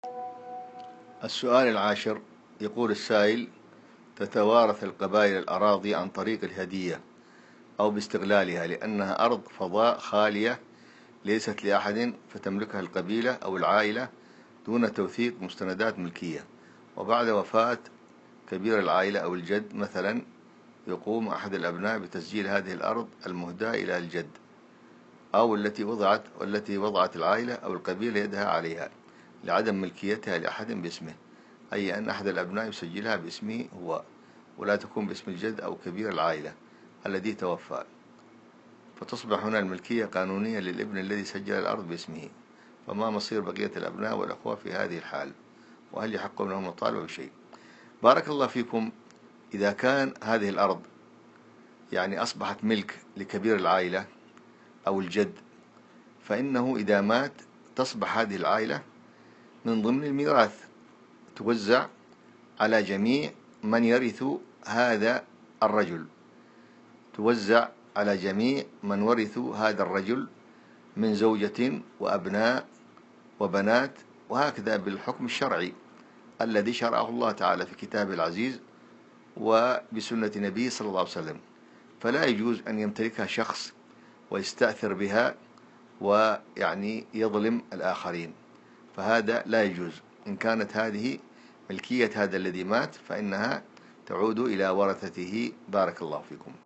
السؤال العاشر، يقول السائل: تتوارث القبائل الأراضي عن طريق الهدية أو باستغلالها لأنها أرض فضاء خالية ليست لأحد، فتملكها القبيلة أو العائلة دون توثيق مستندات ملكية، وبعد وفاة كبير العائلة أو الجد مثلا يقوم أحد الأبناء بتسجيل هذه الأرض المهداة إلى الجد أو التي وضعت العائلة أو القبيلة يدها عليها لعدم ملكيتها لأحد باسمه، أي أن أحد الأبناء يسجلها باسمه هو ولا تكون باسم الجد أو كبير العائلة الذي توفى، فتصبح هنا الملكية قانونية للابن الذي سجل الأرض باسمه. فما مصير بقية الأبناء والأخوة في هذه الحال؟ وهل يحق لهم الطالب بشيء؟ بارك الله فيكم. إذا كان هذه الأرض أصبحت ملك لكبير العائلة أو الجد، فإنه إذا مات تصبح هذه العائلة من ضمن الميراث، توزع على جميع من يرث هذا الرجل، توزع على جميع من ورثوا هذا الرجل من زوجة وأبناء وبنات، وهكذا بالحكم الشرعي الذي شرعه الله تعالى في كتابه العزيز وبسنة نبيه صلى الله عليه وسلم. فلا يجوز أن يمتلكها شخص ويستأثر بها يظلم الآخرين، فهذا لا يجوز. إن كانت هذه ملكية هذا الذي مات فإنها تعود إلى ورثته. بارك الله فيكم.